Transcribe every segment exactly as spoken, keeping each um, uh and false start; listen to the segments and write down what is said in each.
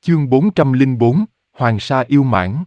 Chương bốn trăm lẻ bốn, Hoàng Sa Yêu Mãng.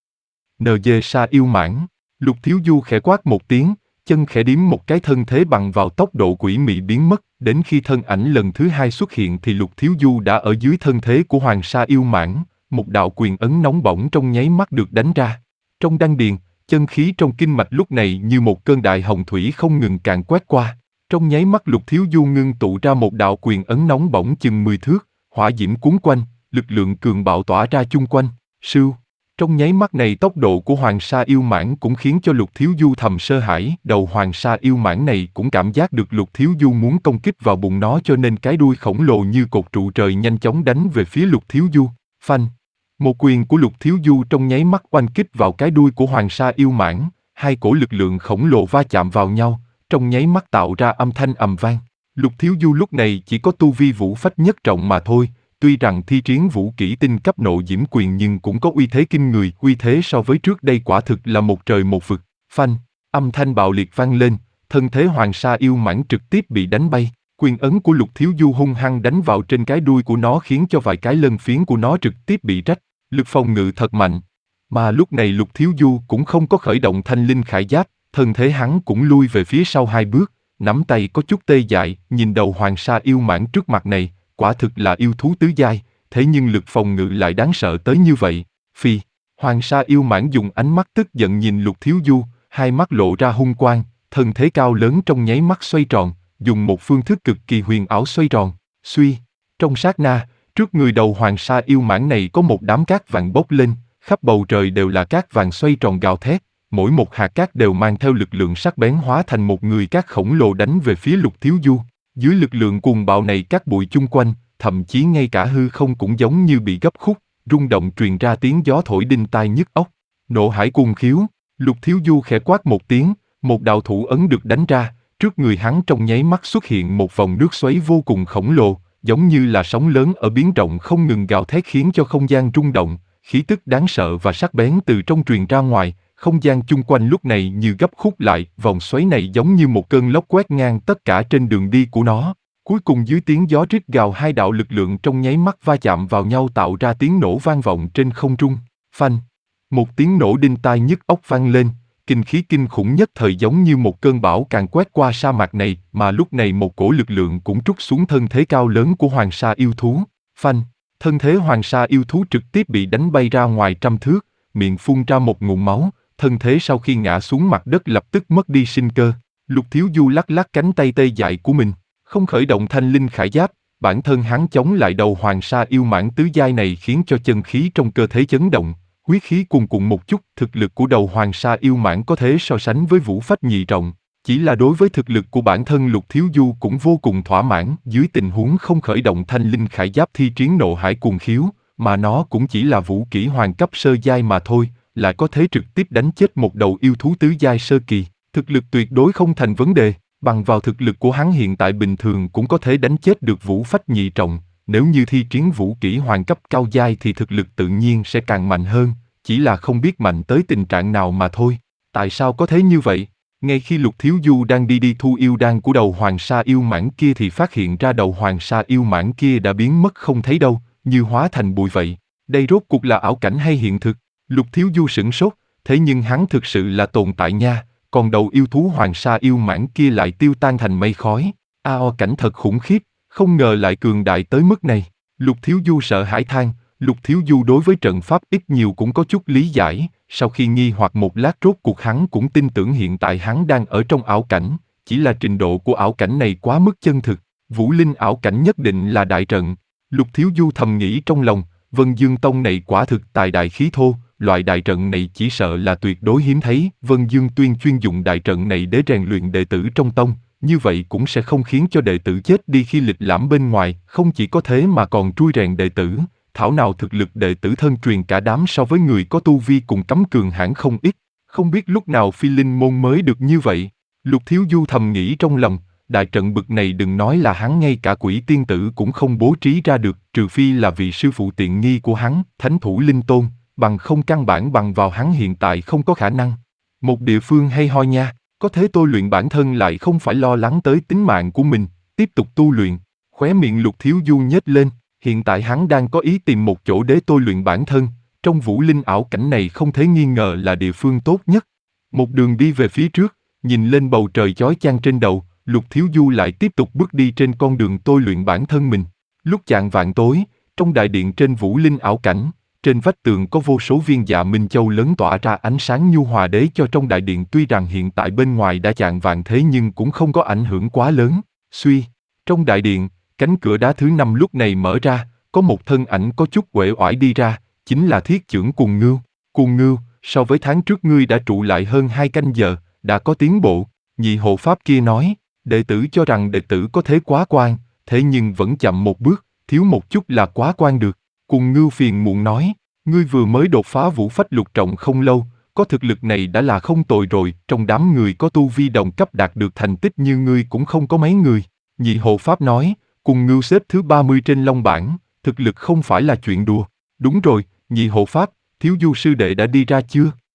en giê Sa Yêu Mãng. Lục Thiếu Du khẽ quát một tiếng, chân khẽ điếm một cái, thân thế bằng vào tốc độ quỷ mị biến mất, đến khi thân ảnh lần thứ hai xuất hiện thì Lục Thiếu Du đã ở dưới thân thế của Hoàng Sa Yêu Mãng, một đạo quyền ấn nóng bỏng trong nháy mắt được đánh ra. Trong đan điền, chân khí trong kinh mạch lúc này như một cơn đại hồng thủy không ngừng càn quét qua. Trong nháy mắt Lục Thiếu Du ngưng tụ ra một đạo quyền ấn nóng bỏng chừng mười thước, hỏa diễm cuốn quanh, lực lượng cường bạo tỏa ra chung quanh. Sưu. Trong nháy mắt này tốc độ của Hoàng Sa Yêu Mãng cũng khiến cho Lục Thiếu Du thầm sơ hãi. Đầu Hoàng Sa Yêu Mãng này cũng cảm giác được Lục Thiếu Du muốn công kích vào bụng nó, cho nên cái đuôi khổng lồ như cột trụ trời nhanh chóng đánh về phía Lục Thiếu Du. Phanh! Một quyền của Lục Thiếu Du trong nháy mắt oanh kích vào cái đuôi của Hoàng Sa Yêu Mãng, hai cổ lực lượng khổng lồ va chạm vào nhau, trong nháy mắt tạo ra âm thanh ầm vang. Lục Thiếu Du lúc này chỉ có tu vi vũ phách nhất trọng mà thôi. Tuy rằng thi triển vũ kỹ tinh cấp nộ diễm quyền nhưng cũng có uy thế kinh người, uy thế so với trước đây quả thực là một trời một vực. Phanh, âm thanh bạo liệt vang lên, thân thế Hoàng Sa Yêu Mãng trực tiếp bị đánh bay. Quyền ấn của Lục Thiếu Du hung hăng đánh vào trên cái đuôi của nó khiến cho vài cái lân phiến của nó trực tiếp bị rách. Lực phòng ngự thật mạnh. Mà lúc này Lục Thiếu Du cũng không có khởi động thanh linh khải giáp, thân thế hắn cũng lui về phía sau hai bước, nắm tay có chút tê dại, nhìn đầu Hoàng Sa Yêu Mãng trước mặt này. Quả thực là yêu thú tứ giai, thế nhưng lực phòng ngự lại đáng sợ tới như vậy. Phi, Hoàng Sa Yêu Mãng dùng ánh mắt tức giận nhìn Lục Thiếu Du, hai mắt lộ ra hung quang, thân thế cao lớn trong nháy mắt xoay tròn, dùng một phương thức cực kỳ huyền ảo xoay tròn. Suy, trong sát na, trước người đầu Hoàng Sa Yêu Mãng này có một đám cát vàng bốc lên, khắp bầu trời đều là cát vàng xoay tròn gào thét, mỗi một hạt cát đều mang theo lực lượng sắc bén hóa thành một người cát khổng lồ đánh về phía Lục Thiếu Du. Dưới lực lượng cuồng bạo này các bụi chung quanh, thậm chí ngay cả hư không cũng giống như bị gấp khúc, rung động truyền ra tiếng gió thổi đinh tai nhức óc. Nộ hải cuồng khiếu, Lục Thiếu Du khẽ quát một tiếng, một đạo thủ ấn được đánh ra, trước người hắn trong nháy mắt xuất hiện một vòng nước xoáy vô cùng khổng lồ, giống như là sóng lớn ở biển rộng không ngừng gào thét khiến cho không gian rung động, khí tức đáng sợ và sắc bén từ trong truyền ra ngoài. Không gian chung quanh lúc này như gấp khúc lại, vòng xoáy này giống như một cơn lốc quét ngang tất cả trên đường đi của nó. Cuối cùng dưới tiếng gió rít gào hai đạo lực lượng trong nháy mắt va chạm vào nhau tạo ra tiếng nổ vang vọng trên không trung. Phanh! Một tiếng nổ đinh tai nhức óc vang lên, kinh khí kinh khủng nhất thời giống như một cơn bão càn quét qua sa mạc này, mà lúc này một cổ lực lượng cũng trút xuống thân thế cao lớn của Hoàng Sa Yêu Thú. Phanh! Thân thế Hoàng Sa Yêu Thú trực tiếp bị đánh bay ra ngoài trăm thước, miệng phun ra một ngụm máu. Thân thế sau khi ngã xuống mặt đất lập tức mất đi sinh cơ. Lục Thiếu Du lắc lắc cánh tay tê dại của mình, không khởi động thanh linh khải giáp, bản thân hắn chống lại đầu Hoàng Sa Yêu Mãng tứ giai này khiến cho chân khí trong cơ thể chấn động, huyết khí cuồn cuộn một chút. Thực lực của đầu Hoàng Sa Yêu Mãng có thể so sánh với vũ phách nhị trọng, chỉ là đối với thực lực của bản thân Lục Thiếu Du cũng vô cùng thỏa mãn. Dưới tình huống không khởi động thanh linh khải giáp thi triển nộ hải cuồng khiếu, mà nó cũng chỉ là vũ kỹ hoàng cấp sơ giai mà thôi, lại có thể trực tiếp đánh chết một đầu yêu thú tứ giai sơ kỳ, thực lực tuyệt đối không thành vấn đề. Bằng vào thực lực của hắn hiện tại bình thường cũng có thể đánh chết được vũ phách nhị trọng, nếu như thi triển vũ kỹ hoàng cấp cao giai thì thực lực tự nhiên sẽ càng mạnh hơn, chỉ là không biết mạnh tới tình trạng nào mà thôi. Tại sao có thế như vậy? Ngay khi Lục Thiếu Du đang đi đi thu yêu đan của đầu Hoàng Sa Yêu Mãng kia thì phát hiện ra đầu Hoàng Sa Yêu Mãng kia đã biến mất không thấy đâu, như hóa thành bụi vậy. Đây rốt cuộc là ảo cảnh hay hiện thực? Lục Thiếu Du sửng sốt, thế nhưng hắn thực sự là tồn tại nha, còn đầu yêu thú Hoàng Sa Yêu Mãng kia lại tiêu tan thành mây khói. A o cảnh thật khủng khiếp, không ngờ lại cường đại tới mức này. Lục Thiếu Du sợ hãi than, Lục Thiếu Du đối với trận pháp ít nhiều cũng có chút lý giải, sau khi nghi hoặc một lát rốt cuộc hắn cũng tin tưởng hiện tại hắn đang ở trong ảo cảnh, chỉ là trình độ của ảo cảnh này quá mức chân thực, vũ linh ảo cảnh nhất định là đại trận. Lục Thiếu Du thầm nghĩ trong lòng, Vân Dương Tông này quả thực tài đại khí thô. Loại đại trận này chỉ sợ là tuyệt đối hiếm thấy. Vân Dương Tuyên chuyên dụng đại trận này để rèn luyện đệ tử trong tông, như vậy cũng sẽ không khiến cho đệ tử chết đi khi lịch lãm bên ngoài. Không chỉ có thế mà còn trui rèn đệ tử, thảo nào thực lực đệ tử thân truyền cả đám so với người có tu vi cùng cấm cường hãn không ít. Không biết lúc nào phi linh môn mới được như vậy. Lục Thiếu Du thầm nghĩ trong lòng, đại trận bực này đừng nói là hắn, ngay cả quỷ tiên tử cũng không bố trí ra được, trừ phi là vị sư phụ tiện nghi của hắn, Thánh Thủ Linh Tôn. Bằng không căn bản bằng vào hắn hiện tại không có khả năng. Một địa phương hay ho nha, có thế tôi luyện bản thân lại không phải lo lắng tới tính mạng của mình, tiếp tục tu luyện. Khóe miệng Lục Thiếu Du nhếch lên, Hiện tại hắn đang có ý tìm một chỗ để tôi luyện bản thân, trong vũ linh ảo cảnh này không thể nghi ngờ là địa phương tốt nhất. Một đường đi về phía trước, nhìn lên bầu trời chói chang trên đầu, Lục Thiếu Du lại tiếp tục bước đi trên con đường tôi luyện bản thân mình. Lúc chạng vạng tối, trong đại điện trên vũ linh ảo cảnh, trên vách tường có vô số viên dạ minh châu lớn tỏa ra ánh sáng nhu hòa để cho trong đại điện tuy rằng hiện tại bên ngoài đã chạng vạng thế nhưng cũng không có ảnh hưởng quá lớn. Suy, trong đại điện, cánh cửa đá thứ năm lúc này mở ra, có một thân ảnh có chút uể oải đi ra, chính là Thiết Chưởng Cuồng Ngưu. Cuồng Ngưu, so với tháng trước ngươi đã trụ lại hơn hai canh giờ, đã có tiến bộ. Nhị hộ pháp kia nói, đệ tử cho rằng đệ tử có thế quá quan, thế nhưng vẫn chậm một bước, thiếu một chút là quá quan được. Cuồng Ngưu phiền muộn nói, ngươi vừa mới đột phá vũ phách lục trọng không lâu, có thực lực này đã là không tồi rồi, trong đám người có tu vi đồng cấp đạt được thành tích như ngươi cũng không có mấy người. Nhị hộ pháp nói, Cuồng Ngưu xếp thứ ba mươi trên long bảng, thực lực không phải là chuyện đùa. Đúng rồi, nhị hộ pháp, Thiếu Du sư đệ đã đi ra chưa?